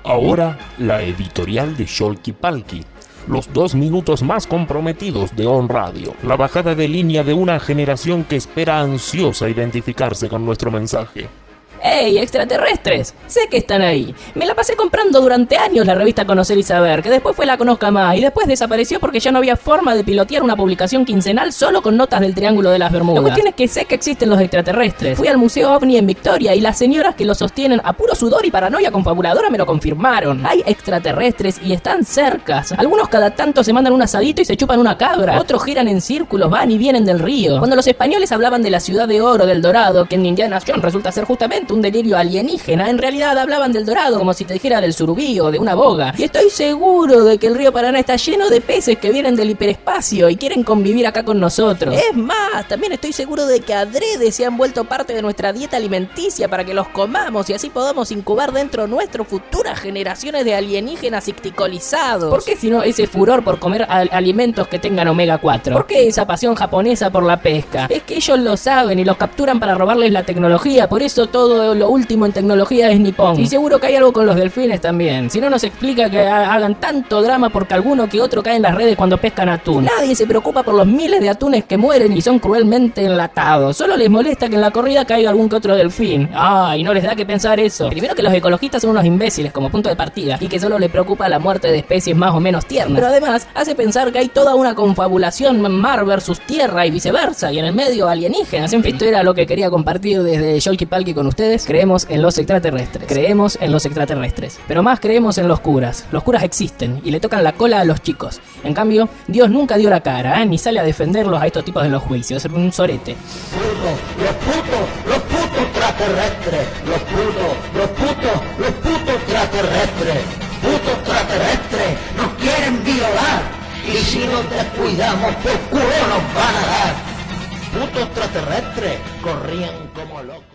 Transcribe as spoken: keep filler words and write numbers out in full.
Ahora, la editorial de Sholky Palki. Los dos minutos más comprometidos de On Radio. La bajada de línea de una generación que espera ansiosa identificarse con nuestro mensaje. ¡Ey, extraterrestres! Sé que están ahí. Me la pasé comprando durante años la revista Conocer y Saber, que después fue La Conozca Más, y después desapareció porque ya no había forma de pilotear una publicación quincenal solo con notas del Triángulo de las Bermudas. La cuestión es que sé que existen los extraterrestres. Fui al Museo OVNI en Victoria y las señoras que lo sostienen a puro sudor y paranoia confabuladora me lo confirmaron. Hay extraterrestres y están cercas. Algunos cada tanto se mandan un asadito y se chupan una cabra. Otros giran en círculos, van y vienen del río. Cuando los españoles hablaban de la ciudad de oro del Dorado, que en Indiana Jones resulta ser justamente un delirio alienígena, en realidad hablaban del Dorado como si te dijera del surubí o de una boga. Y estoy seguro de que el río Paraná está lleno de peces que vienen del hiperespacio y quieren convivir acá con nosotros. Es más, también estoy seguro de que adrede se han vuelto parte de nuestra dieta alimenticia para que los comamos y así podamos incubar dentro nuestro futuras generaciones de alienígenas icticolizados. ¿Por qué si no ese furor por comer al- alimentos que tengan omega cuatro? ¿Por qué esa pasión japonesa por la pesca? Es que ellos lo saben y los capturan para robarles la tecnología, por eso todo lo último en tecnología es nipón. Y seguro que hay algo con los delfines también. Si no, nos explica que ha- hagan tanto drama porque alguno que otro cae en las redes cuando pescan atún. Nadie se preocupa por los miles de atunes que mueren y son cruelmente enlatados. Solo les molesta que en la corrida caiga algún que otro delfín. Ay, no les da que pensar eso. Primero que los ecologistas son unos imbéciles como punto de partida y que solo les preocupa la muerte de especies más o menos tiernas. Pero además hace pensar que hay toda una confabulación mar versus tierra y viceversa, y en el medio alienígenas. En fin, esto era lo que quería compartir desde Sholky Palki con ustedes. Creemos en los extraterrestres. Creemos en los extraterrestres. Pero más creemos en los curas. Los curas existen y le tocan la cola a los chicos. En cambio, Dios nunca dio la cara, ¿eh? Ni sale a defenderlos a estos tipos en los juicios. Es un sorete. Los putos, los putos extraterrestres, los putos, los putos, los putos extraterrestres, putos extraterrestres, nos quieren violar y si nos descuidamos por culo nos van a dar. Putos extraterrestres corrían como locos.